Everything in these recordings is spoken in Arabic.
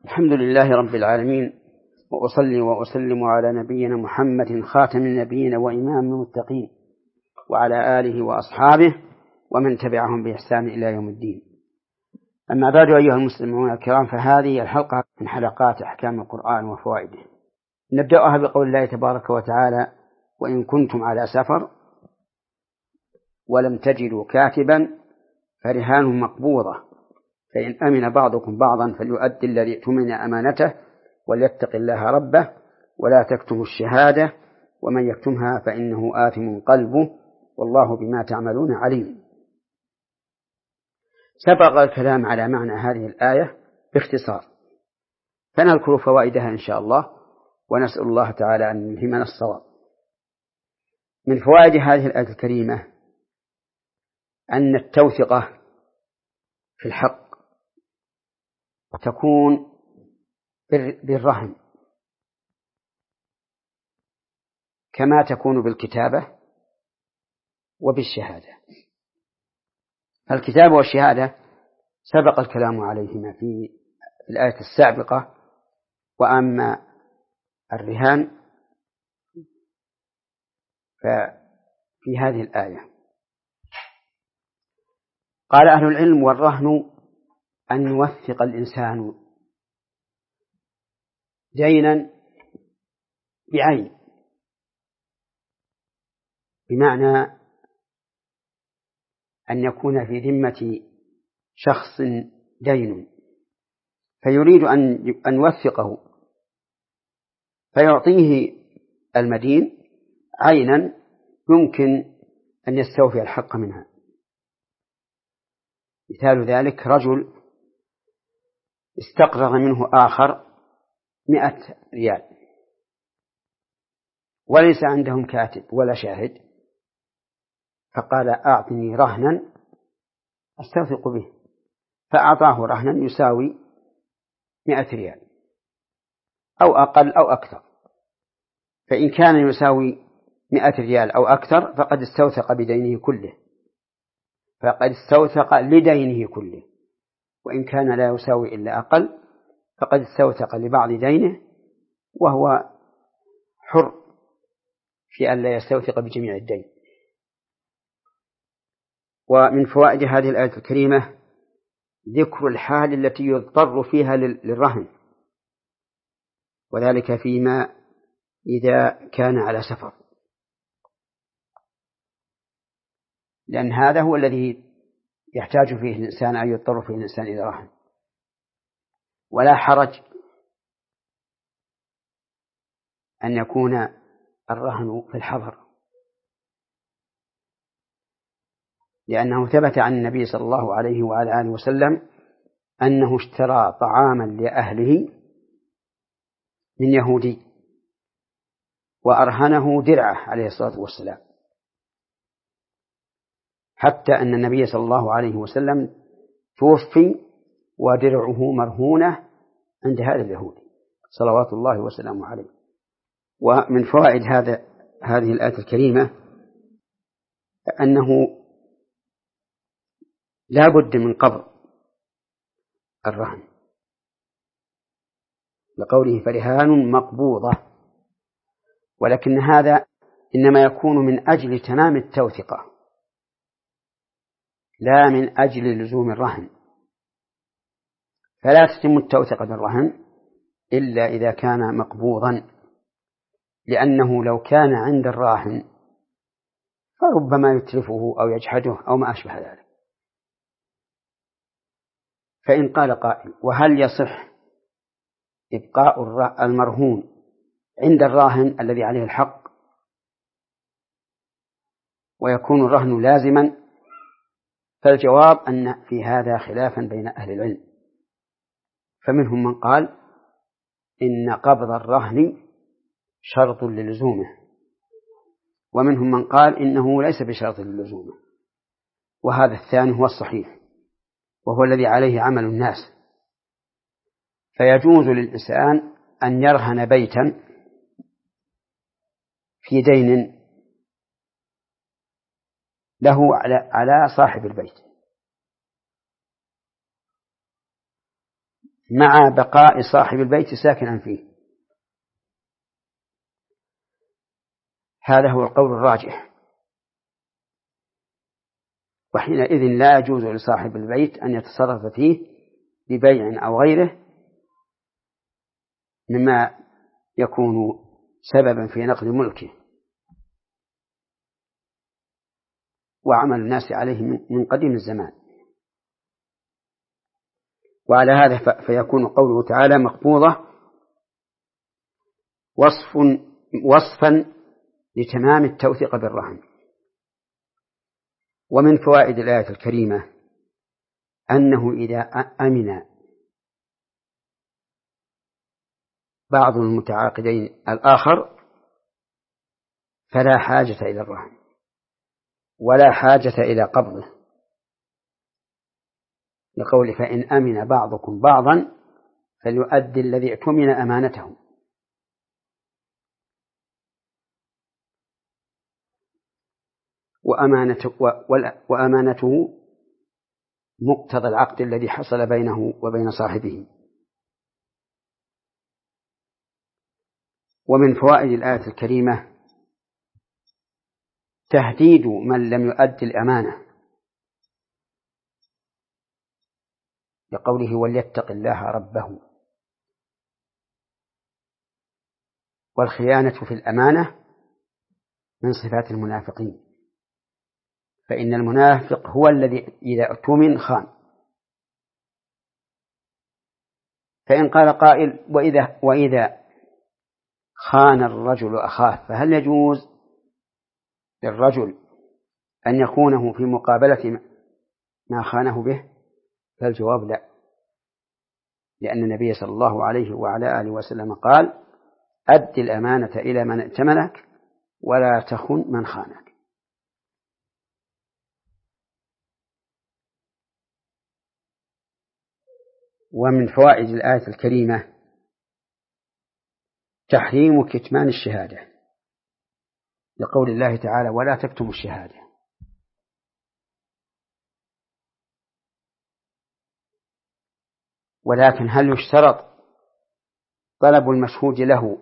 الحمد لله رب العالمين، وأصلي وأسلم على نبينا محمد خاتم النبيين وإمام المتقين، وعلى آله وأصحابه ومن تبعهم بإحسان إلى يوم الدين. أما بعد، أيها المسلمون الكرام، فهذه الحلقة من حلقات أحكام القرآن وفوائده. نبدأها بقول الله تبارك وتعالى: وإن كنتم على سفر ولم تجدوا كاتبا فرهان مقبوضة، فإن أمن بعضكم بعضا فليؤدي الذي اؤتمن أمانته وليتق الله ربه ولا تكتموا الشهادة ومن يكتمها فإنه آثم قلبه والله بما تعملون عليم. سبق الكلام على معنى هذه الآية باختصار، فنذكر فوائدها إن شاء الله، ونسأل الله تعالى أن يلهمنا الصواب. من فوائد هذه الآية الكريمة أن التوثقة في الحق تكون بالرهن كما تكون بالكتابة وبالشهادة. الكتابة والشهادة سبق الكلام عليهما في الآية السابقة، وأما الرهان ففي هذه الآية. قال أهل العلم: والرهن أن يوثق الإنسان دينا بعين، بمعنى أن يكون في ذمة شخص دين فيريد أن يوثقه فيعطيه المدين عينا يمكن أن يستوفي الحق منها. مثال ذلك: رجل استقرض منه آخر 100 ريال وليس عندهم كاتب ولا شاهد، فقال: أعطني رهنا أستوثق به، فأعطاه رهنا يساوي 100 ريال أو أقل أو أكثر، فإن كان يساوي 100 ريال أو أكثر فقد استوثق بدينه كله، فقد استوثق لدينه كله، وإن كان لا يساوي إلا أقل فقد استوثق لبعض دينه، وهو حر في أن لا يستوثق بجميع الدين. ومن فوائد هذه الآية الكريمة ذكر الحال التي يضطر فيها للرهن، وذلك فيما إذا كان على سفر، لأن هذا هو الذي يحتاج فيه الإنسان أن يضطر فيه الإنسان إلى رهن. ولا حرج أن يكون الرهن في الحضر، لأنه ثبت عن النبي صلى الله عليه وعلى آله وسلم أنه اشترى طعاما لأهله من يهودي وأرهنه درعه عليه الصلاة والسلام، حتى أن النبي صلى الله عليه وسلم توفي ودرعه مرهونة عند هذا اليهودي صلوات الله وسلامه عليه. ومن فوائد هذه الآية الكريمة أنه لا بد من قبض الرهن، لقوله: فرهان مقبوضة، ولكن هذا إنما يكون من أجل تمام التوثقة لا من أجل لزوم الرهن، فلا تتم التوثقة بالرهن إلا إذا كان مقبوضا، لأنه لو كان عند الراهن فربما يتلفه أو يجحده أو ما أشبه ذلك. فإن قال قائل: وهل يصح إبقاء المرهون عند الراهن الذي عليه الحق ويكون الرهن لازما؟ فالجواب أن في هذا خلافا بين أهل العلم، فمنهم من قال إن قبض الرهن شرط للزومه، ومنهم من قال إنه ليس بشرط للزومه، وهذا الثاني هو الصحيح وهو الذي عليه عمل الناس. فيجوز للإنسان أن يرهن بيتا في دين له على صاحب البيت، مع بقاء صاحب البيت ساكنا فيه. هذا هو القول الراجح، وحينئذ لا يجوز لصاحب البيت أن يتصرف فيه ببيع أو غيره مما يكون سببا في نقل ملكه وعمل الناس عليه من قديم الزمان. وعلى هذا فيكون قوله تعالى مخفوضة وصفا لتمام التوثيق بالرهن. ومن فوائد الآية الكريمة أنه إذا أمن بعض المتعاقدين الآخر فلا حاجة إلى الرهن ولا حاجة إلى قبضه، لقول فإن أمن بعضكم بعضا فليؤدي الذي اؤتمن أمانته. وأمانته مقتضى العقد الذي حصل بينه وبين صاحبه. ومن فوائد الآية الكريمة تهديد من لم يؤدي الأمانة، لقوله وليتق الله ربه. والخيانة في الأمانة من صفات المنافقين، فإن المنافق هو الذي إذا اؤتمن خان. فإن قال قائل وإذا خان الرجل أخاه فهل يجوز للرجل أن يخونه في مقابلة ما خانه به؟ فالجواب لا، لأن النبي صلى الله عليه وعلى آله وسلم قال أد الأمانة إلى من ائتمنك ولا تخن من خانك. ومن فوائد الآية الكريمة تحريم كتمان الشهادة، لقول الله تعالى ولا تكتموا الشهادة. ولكن هل يشترط طلب المشهود له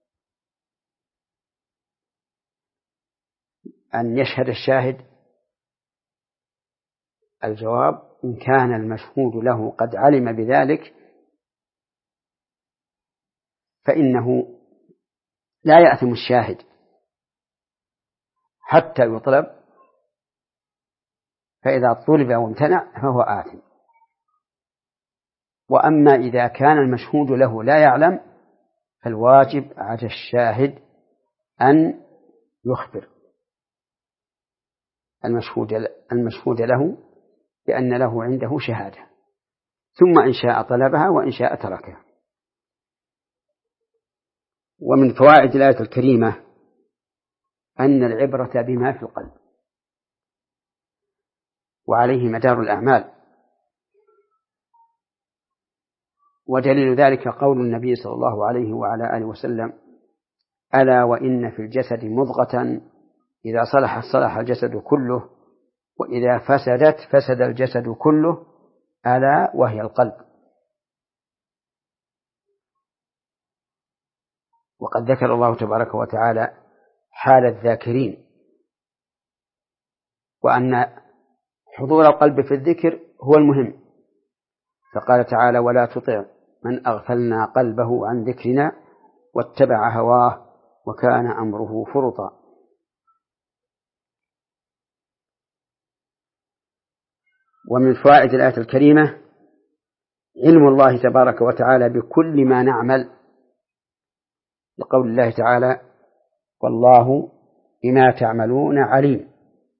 أن يشهد الشاهد؟ الجواب إن كان المشهود له قد علم بذلك فإنه لا يأثم الشاهد حتى يطلب، فإذا طلب وامتنع فهو آثم. وأما إذا كان المشهود له لا يعلم فالواجب على الشاهد أن يخبر المشهود له بأن له عنده شهادة، ثم إن شاء طلبها وإن شاء تركها. ومن فوائد الآية الكريمة أن العبرة بما في القلب، وعليه مدار الأعمال. ودليل ذلك قول النبي صلى الله عليه وعلى آله وسلم ألا وإن في الجسد مضغة إذا صلحت صلح الجسد كله وإذا فسدت فسد الجسد كله ألا وهي القلب. وقد ذكر الله تبارك وتعالى حال الذاكرين، وأن حضور القلب في الذكر هو المهم، فقال تعالى ولا تطع من أغفلنا قلبه عن ذكرنا واتبع هواه وكان أمره فرطا. ومن فوائد الآية الكريمة علم الله تبارك وتعالى بكل ما نعمل، لقول الله تعالى والله بما تعملون عليم.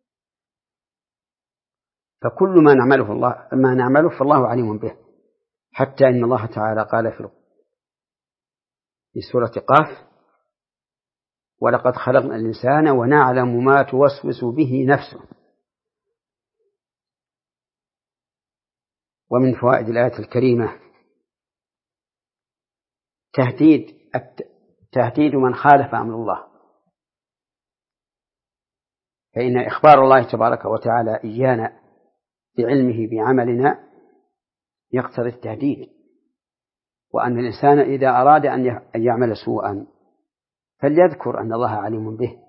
فكل ما نعمله فالله عليم به، حتى إن الله تعالى قال في سورة قاف ولقد خلقنا الإنسان ونعلم ما توسوس به نفسه. ومن فوائد الآية الكريمة تهديد من خالف أمر الله، فإن إخبار الله تبارك وتعالى إيانا بعلمه بعملنا يقتضي التهديد، وأن الإنسان إذا أراد أن يعمل سوءا فليذكر أن الله عليم به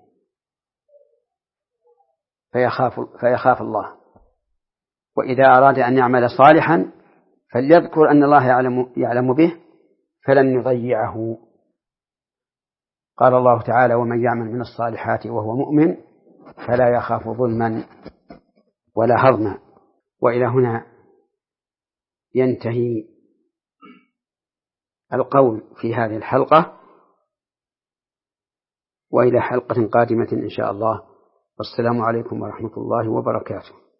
فيخاف الله، وإذا أراد أن يعمل صالحا فليذكر أن الله يعلم به فلن يضيعه. قال الله تعالى: ومن يعمل من الصالحات وهو مؤمن فلا يخاف ظلما ولا هضما. وإلى هنا ينتهي القول في هذه الحلقة، وإلى حلقة قادمة إن شاء الله، والسلام عليكم ورحمة الله وبركاته.